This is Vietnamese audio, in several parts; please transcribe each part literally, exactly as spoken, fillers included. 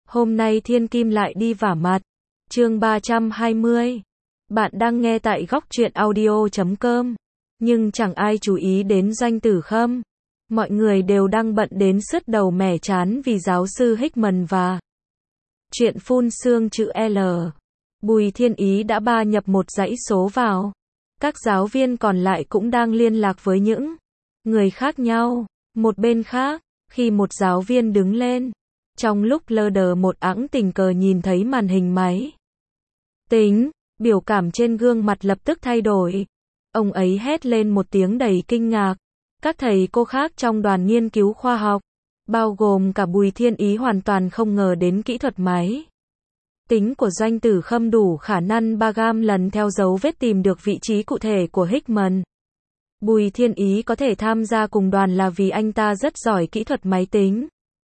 Hôm nay Thiên Kim lại đi vả mặt. Chương ba trăm hai mươi. Bạn đang nghe tại góc truyện audio chấm com. Nhưng chẳng ai chú ý đến Doanh Tử Khâm. Mọi người đều đang bận đến sứt đầu mẻ chán vì giáo sư Hickman và chuyện phun sương chữ L. Bùi Thiên Ý đã ba nhập một dãy số vào. Các giáo viên còn lại cũng đang liên lạc với những người khác nhau. Một bên khác, khi một giáo viên đứng lên, trong lúc lơ đờ một ẵng tình cờ nhìn thấy màn hình máy tính, biểu cảm trên gương mặt lập tức thay đổi. Ông ấy hét lên một tiếng đầy kinh ngạc. Các thầy cô khác trong đoàn nghiên cứu khoa học, bao gồm cả Bùi Thiên Ý hoàn toàn không ngờ đến kỹ thuật máy tính của Doanh Tử Khâm đủ khả năng ba gam lần theo dấu vết tìm được vị trí cụ thể của Hickman. Bùi Thiên Ý có thể tham gia cùng đoàn là vì anh ta rất giỏi kỹ thuật máy tính.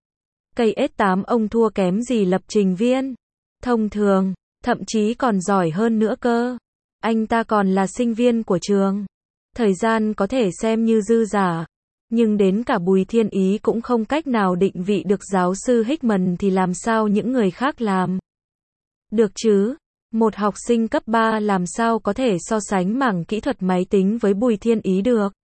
Cây S tám ông thua kém gì lập trình viên thông thường, thậm chí còn giỏi hơn nữa cơ. Anh ta còn là sinh viên của trường. Thời gian có thể xem như dư giả, nhưng đến cả Bùi Thiên Ý cũng không cách nào định vị được giáo sư Hickman thì làm sao những người khác làm được chứ? Một học sinh cấp ba làm sao có thể so sánh mảng kỹ thuật máy tính với Bùi Thiên Ý được?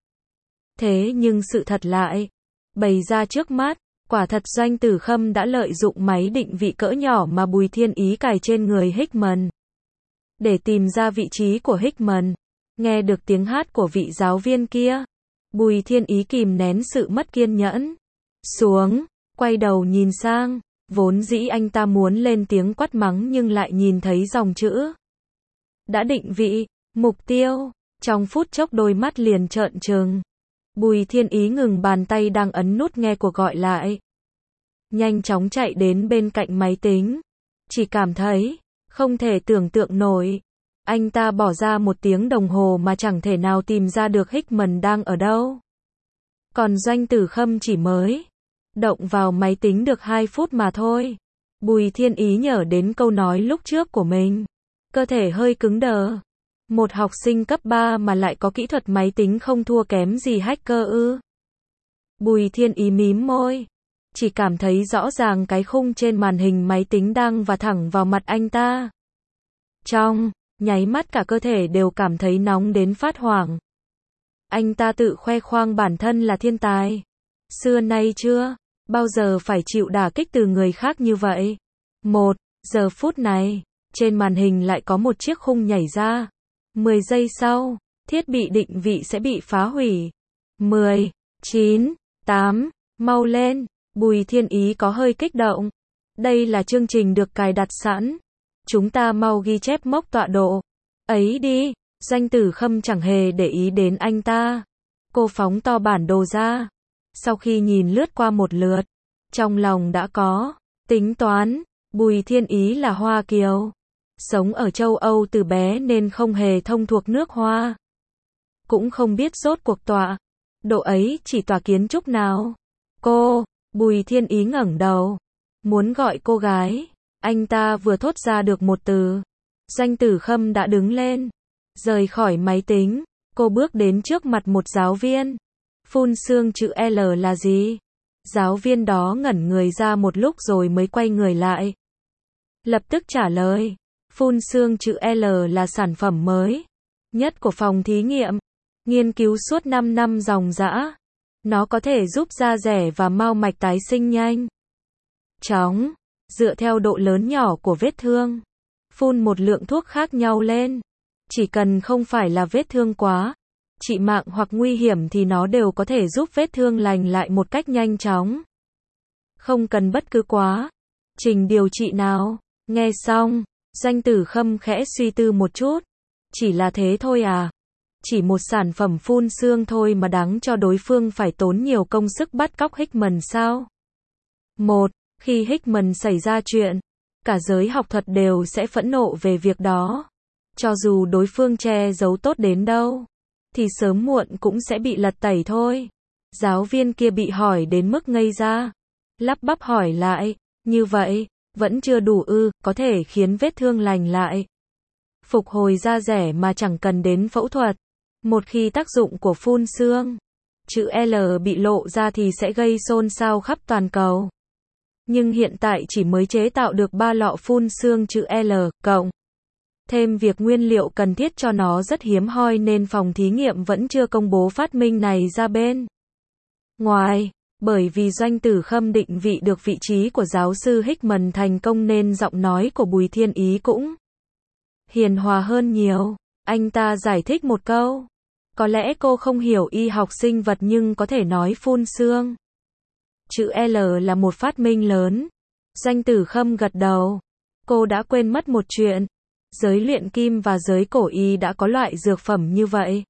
Thế nhưng sự thật lại bày ra trước mắt, quả thật Doanh Tử Khâm đã lợi dụng máy định vị cỡ nhỏ mà Bùi Thiên Ý cài trên người Hickman để tìm ra vị trí của Hickman. Nghe được tiếng hát của vị giáo viên kia, Bùi Thiên Ý kìm nén sự mất kiên nhẫn xuống, quay đầu nhìn sang. Vốn dĩ anh ta muốn lên tiếng quát mắng nhưng lại nhìn thấy dòng chữ đã định vị, mục tiêu, trong phút chốc đôi mắt liền trợn trừng. Bùi Thiên Ý ngừng bàn tay đang ấn nút nghe cuộc gọi lại, nhanh chóng chạy đến bên cạnh máy tính, chỉ cảm thấy không thể tưởng tượng nổi. Anh ta bỏ ra một tiếng đồng hồ mà chẳng thể nào tìm ra được Hickman đang ở đâu. Còn Doanh Tử Khâm chỉ mới động vào máy tính được hai phút mà thôi. Bùi Thiên Ý nhớ đến câu nói lúc trước của mình. Cơ thể hơi cứng đờ. Một học sinh cấp ba mà lại có kỹ thuật máy tính không thua kém gì hacker ư? Bùi Thiên Ý mím môi. Chỉ cảm thấy rõ ràng cái khung trên màn hình máy tính đang vả thẳng vào mặt anh ta. Trong nháy mắt cả cơ thể đều cảm thấy nóng đến phát hoảng. Anh ta tự khoe khoang bản thân là thiên tài. Xưa nay chưa bao giờ phải chịu đả kích từ người khác như vậy. Một giờ phút này, trên màn hình lại có một chiếc khung nhảy ra. Mười giây sau, thiết bị định vị sẽ bị phá hủy. Mười, chín, tám, mau lên. Bùi Thiên Ý có hơi kích động. Đây là chương trình được cài đặt sẵn. Chúng ta mau ghi chép mốc tọa độ ấy đi. Doanh Tử Khâm chẳng hề để ý đến anh ta. Cô phóng to bản đồ ra. Sau khi nhìn lướt qua một lượt, trong lòng đã có tính toán. Bùi Thiên Ý là Hoa Kiều, sống ở châu Âu từ bé nên không hề thông thuộc nước Hoa. Cũng không biết rốt cuộc tọa độ ấy chỉ tòa kiến trúc nào. Cô, Bùi Thiên Ý ngẩng đầu, muốn gọi cô gái. Anh ta vừa thốt ra được một từ, Doanh Tử Khâm đã đứng lên, rời khỏi máy tính. Cô bước đến trước mặt một giáo viên. Phun sương chữ L là gì? Giáo viên đó ngẩn người ra một lúc rồi mới quay người lại. Lập tức trả lời. Phun sương chữ L là sản phẩm mới nhất của phòng thí nghiệm. Nghiên cứu suốt năm năm ròng rã. Nó có thể giúp da rẻ và mao mạch tái sinh nhanh chóng, dựa theo độ lớn nhỏ của vết thương. Phun một lượng thuốc khác nhau lên. Chỉ cần không phải là vết thương quá trị mạng hoặc nguy hiểm thì nó đều có thể giúp vết thương lành lại một cách nhanh chóng. Không cần bất cứ quá trình điều trị nào. Nghe xong, Doanh Tử Khâm khẽ suy tư một chút. Chỉ là thế thôi à? Chỉ một sản phẩm phun sương thôi mà đáng cho đối phương phải tốn nhiều công sức bắt cóc Hickman sao? Một, khi Hickman xảy ra chuyện, cả giới học thuật đều sẽ phẫn nộ về việc đó. Cho dù đối phương che giấu tốt đến đâu, thì sớm muộn cũng sẽ bị lật tẩy thôi. Giáo viên kia bị hỏi đến mức ngây ra. Lắp bắp hỏi lại, như vậy, vẫn chưa đủ ư, có thể khiến vết thương lành lại, phục hồi da rẻ mà chẳng cần đến phẫu thuật. Một khi tác dụng của phun sương chữ L bị lộ ra thì sẽ gây xôn xao khắp toàn cầu. nhưng hiện tại chỉ mới chế tạo được ba lọ phun xương chữ L, cộng. Thêm việc nguyên liệu cần thiết cho nó rất hiếm hoi nên phòng thí nghiệm vẫn chưa công bố phát minh này ra bên ngoài. Bởi vì Doanh Tử Khâm định vị được vị trí của giáo sư Hickman thành công nên giọng nói của Bùi Thiên Ý cũng hiền hòa hơn nhiều. Anh ta giải thích một câu. Có lẽ cô không hiểu y học sinh vật nhưng có thể nói phun xương chữ L là một phát minh lớn. Doanh Tử Khâm gật đầu. Cô đã quên mất một chuyện. Giới luyện kim và giới cổ y đã có loại dược phẩm như vậy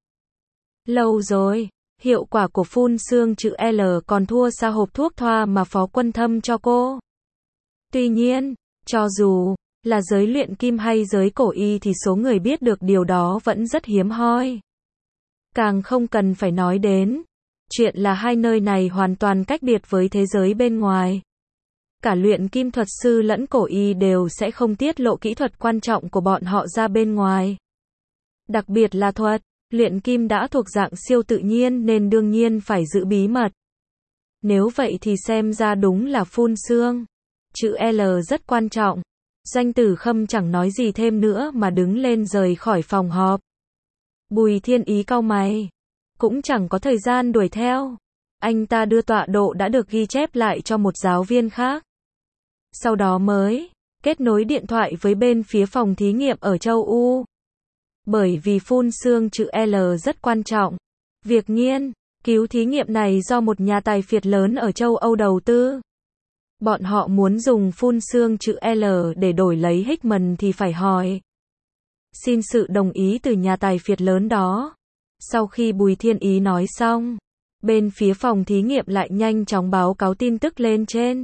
lâu rồi. Hiệu quả của phun xương chữ L còn thua xa hộp thuốc thoa mà Phó Quân Thâm cho cô. Tuy nhiên, cho dù là giới luyện kim hay giới cổ y thì số người biết được điều đó vẫn rất hiếm hoi. Càng không cần phải nói đến chuyện là hai nơi này hoàn toàn cách biệt với thế giới bên ngoài. Cả luyện kim thuật sư lẫn cổ y đều sẽ không tiết lộ kỹ thuật quan trọng của bọn họ ra bên ngoài. Đặc biệt là thuật luyện kim đã thuộc dạng siêu tự nhiên nên đương nhiên phải giữ bí mật. Nếu vậy thì xem ra đúng là phun xương chữ L rất quan trọng. Doanh Tử Khâm chẳng nói gì thêm nữa mà đứng lên rời khỏi phòng họp. Bùi Thiên Ý cau mày, cũng chẳng có thời gian đuổi theo. Anh ta đưa tọa độ đã được ghi chép lại cho một giáo viên khác. Sau đó mới kết nối điện thoại với bên phía phòng thí nghiệm ở châu Âu. Bởi vì phun xương chữ L rất quan trọng. Việc nghiên cứu thí nghiệm này do một nhà tài phiệt lớn ở châu Âu đầu tư. Bọn họ muốn dùng phun xương chữ L để đổi lấy Hickman thì phải hỏi xin sự đồng ý từ nhà tài phiệt lớn đó. Sau khi Bùi Thiên Ý nói xong, bên phía phòng thí nghiệm lại nhanh chóng báo cáo tin tức lên trên.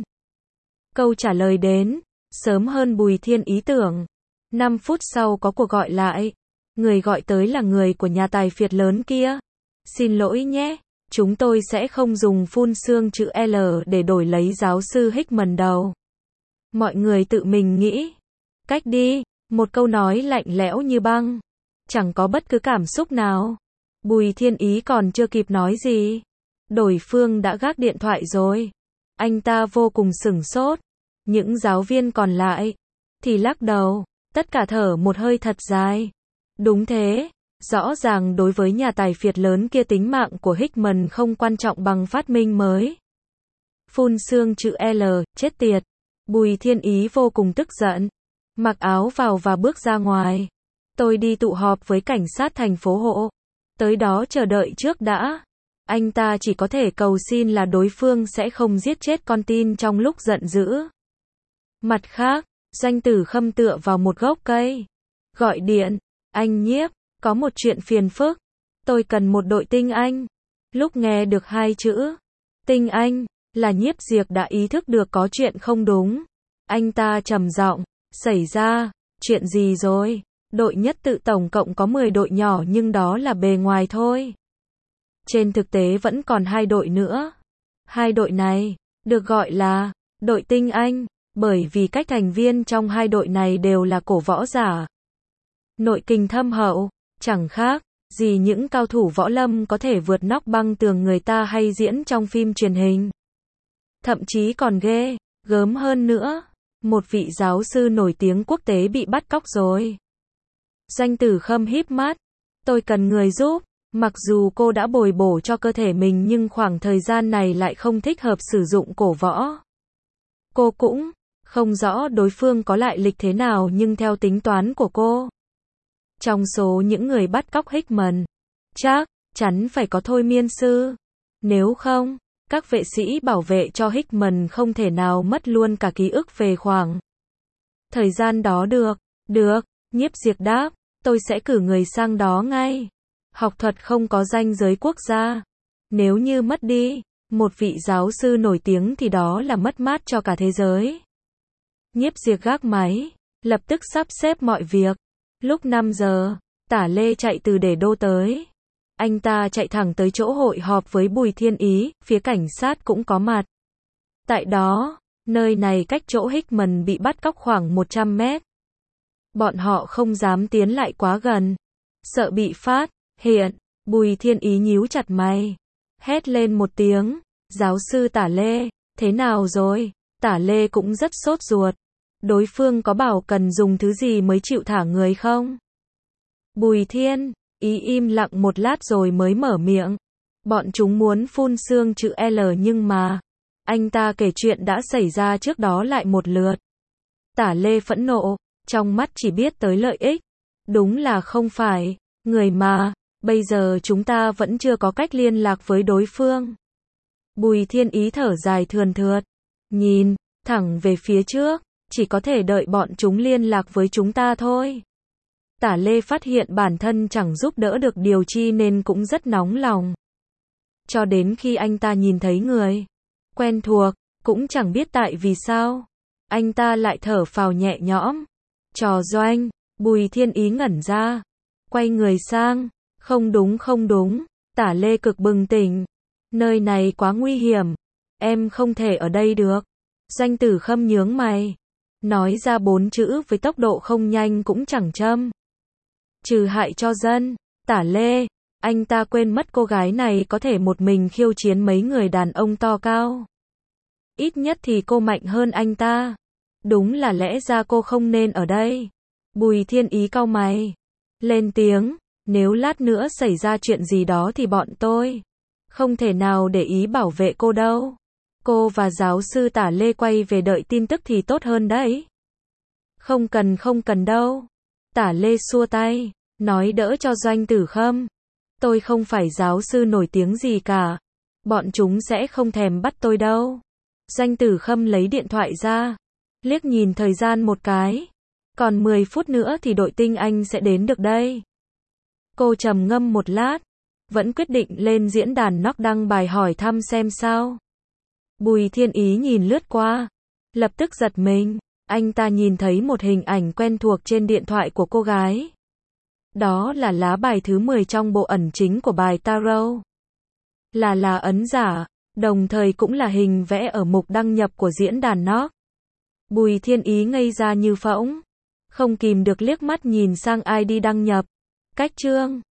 Câu trả lời đến sớm hơn Bùi Thiên Ý tưởng. năm phút sau có cuộc gọi lại. Người gọi tới là người của nhà tài phiệt lớn kia. Xin lỗi nhé, chúng tôi sẽ không dùng phun xương chữ L để đổi lấy giáo sư Hickman đâu. Mọi người tự mình nghĩ cách đi. Một câu nói lạnh lẽo như băng. Chẳng có bất cứ cảm xúc nào. Bùi Thiên Ý còn chưa kịp nói gì. Đối phương đã gác điện thoại rồi. Anh ta vô cùng sửng sốt. Những giáo viên còn lại thì lắc đầu. Tất cả thở một hơi thật dài. Đúng thế. Rõ ràng đối với nhà tài phiệt lớn kia tính mạng của Hickman không quan trọng bằng phát minh mới. Phun xương chữ L, chết tiệt. Bùi Thiên Ý vô cùng tức giận. Mặc áo vào và bước ra ngoài. Tôi đi tụ họp với cảnh sát thành phố Hộ. Tới đó chờ đợi trước đã. Anh ta chỉ có thể cầu xin là đối phương sẽ không giết chết con tin trong lúc giận dữ. Mặt khác, Doanh Tử Khâm tựa vào một gốc cây. Gọi điện. Anh Nhiếp, có một chuyện phiền phức. Tôi cần một đội tinh anh. Lúc nghe được hai chữ tinh anh là Nhiếp Diệp đã ý thức được có chuyện không đúng. Anh ta trầm giọng, xảy ra chuyện gì rồi? Đội nhất tự tổng cộng có mười đội nhỏ nhưng đó là bề ngoài thôi. Trên thực tế vẫn còn hai đội nữa. Hai đội này được gọi là đội tinh anh bởi vì các thành viên trong hai đội này đều là cổ võ giả. Nội kình thâm hậu, chẳng khác gì những cao thủ võ lâm có thể vượt nóc băng tường người ta hay diễn trong phim truyền hình. Thậm chí còn ghê gớm hơn nữa, một vị giáo sư nổi tiếng quốc tế bị bắt cóc rồi. Doanh Tử Khâm híp mắt. Tôi cần người giúp. Mặc dù cô đã bồi bổ cho cơ thể mình nhưng khoảng thời gian này lại không thích hợp sử dụng cổ võ. Cô cũng không rõ đối phương có lại lịch thế nào nhưng theo tính toán của cô, trong số những người bắt cóc Hickman, chắc chắn phải có thôi miên sư. Nếu không, các vệ sĩ bảo vệ cho Hickman không thể nào mất luôn cả ký ức về khoảng thời gian đó được. Được, Nhiếp Diệp đáp, tôi sẽ cử người sang đó ngay. Học thuật không có ranh giới quốc gia. Nếu như mất đi một vị giáo sư nổi tiếng thì đó là mất mát cho cả thế giới. Nhiếp Diệp gác máy, lập tức sắp xếp mọi việc. Lúc năm giờ, Tả Lê chạy từ Để Đô tới. Anh ta chạy thẳng tới chỗ hội họp với Bùi Thiên Ý, phía cảnh sát cũng có mặt. Tại đó, nơi này cách chỗ Hickman bị bắt cóc khoảng một trăm mét. Bọn họ không dám tiến lại quá gần, sợ bị phát hiện. Bùi Thiên Ý nhíu chặt mày, hét lên một tiếng, giáo sư Tả Lê, thế nào rồi? Tả Lê cũng rất sốt ruột. Đối phương có bảo cần dùng thứ gì mới chịu thả người không? Bùi Thiên, Ý im lặng một lát rồi mới mở miệng. Bọn chúng muốn phun xương chữ L nhưng mà, anh ta kể chuyện đã xảy ra trước đó lại một lượt. Tả Lê phẫn nộ, trong mắt chỉ biết tới lợi ích. Đúng là không phải, người mà, bây giờ chúng ta vẫn chưa có cách liên lạc với đối phương. Bùi Thiên Ý thở dài thườn thượt, nhìn, thẳng về phía trước, chỉ có thể đợi bọn chúng liên lạc với chúng ta thôi. Tả Lê phát hiện bản thân chẳng giúp đỡ được điều chi nên cũng rất nóng lòng. Cho đến khi anh ta nhìn thấy người quen thuộc, cũng chẳng biết tại vì sao, anh ta lại thở phào nhẹ nhõm. Trò doanh, Bùi Thiên Ý ngẩn ra, quay người sang, không đúng không đúng, Tả Lê cực bừng tỉnh. Nơi này quá nguy hiểm, em không thể ở đây được. Doanh Tử Khâm nhướng mày, nói ra bốn chữ với tốc độ không nhanh cũng chẳng châm. Trừ hại cho dân. Tả Lê, anh ta quên mất cô gái này có thể một mình khiêu chiến mấy người đàn ông to cao. Ít nhất thì cô mạnh hơn anh ta. Đúng là lẽ ra cô không nên ở đây. Bùi Thiên Ý cau mày, lên tiếng, nếu lát nữa xảy ra chuyện gì đó thì bọn tôi không thể nào để ý bảo vệ cô đâu. Cô và giáo sư Tả Lê quay về đợi tin tức thì tốt hơn đấy. Không cần không cần đâu. Tả Lê xua tay, nói đỡ cho Doanh Tử Khâm. Tôi không phải giáo sư nổi tiếng gì cả. Bọn chúng sẽ không thèm bắt tôi đâu. Doanh Tử Khâm lấy điện thoại ra, liếc nhìn thời gian một cái. Còn mười phút nữa thì đội tinh Anh sẽ đến được đây. Cô trầm ngâm một lát, vẫn quyết định lên diễn đàn Knock đăng bài hỏi thăm xem sao. Bùi Thiên Ý nhìn lướt qua, lập tức giật mình. Anh ta nhìn thấy một hình ảnh quen thuộc trên điện thoại của cô gái. Đó là lá bài thứ mười trong bộ ẩn chính của bài Tarot. Là lá ấn giả, đồng thời cũng là hình vẽ ở mục đăng nhập của diễn đàn Knock. Bùi Thiên Ý ngây ra như phỗng, không kìm được liếc mắt nhìn sang i đê đăng nhập. Cách chương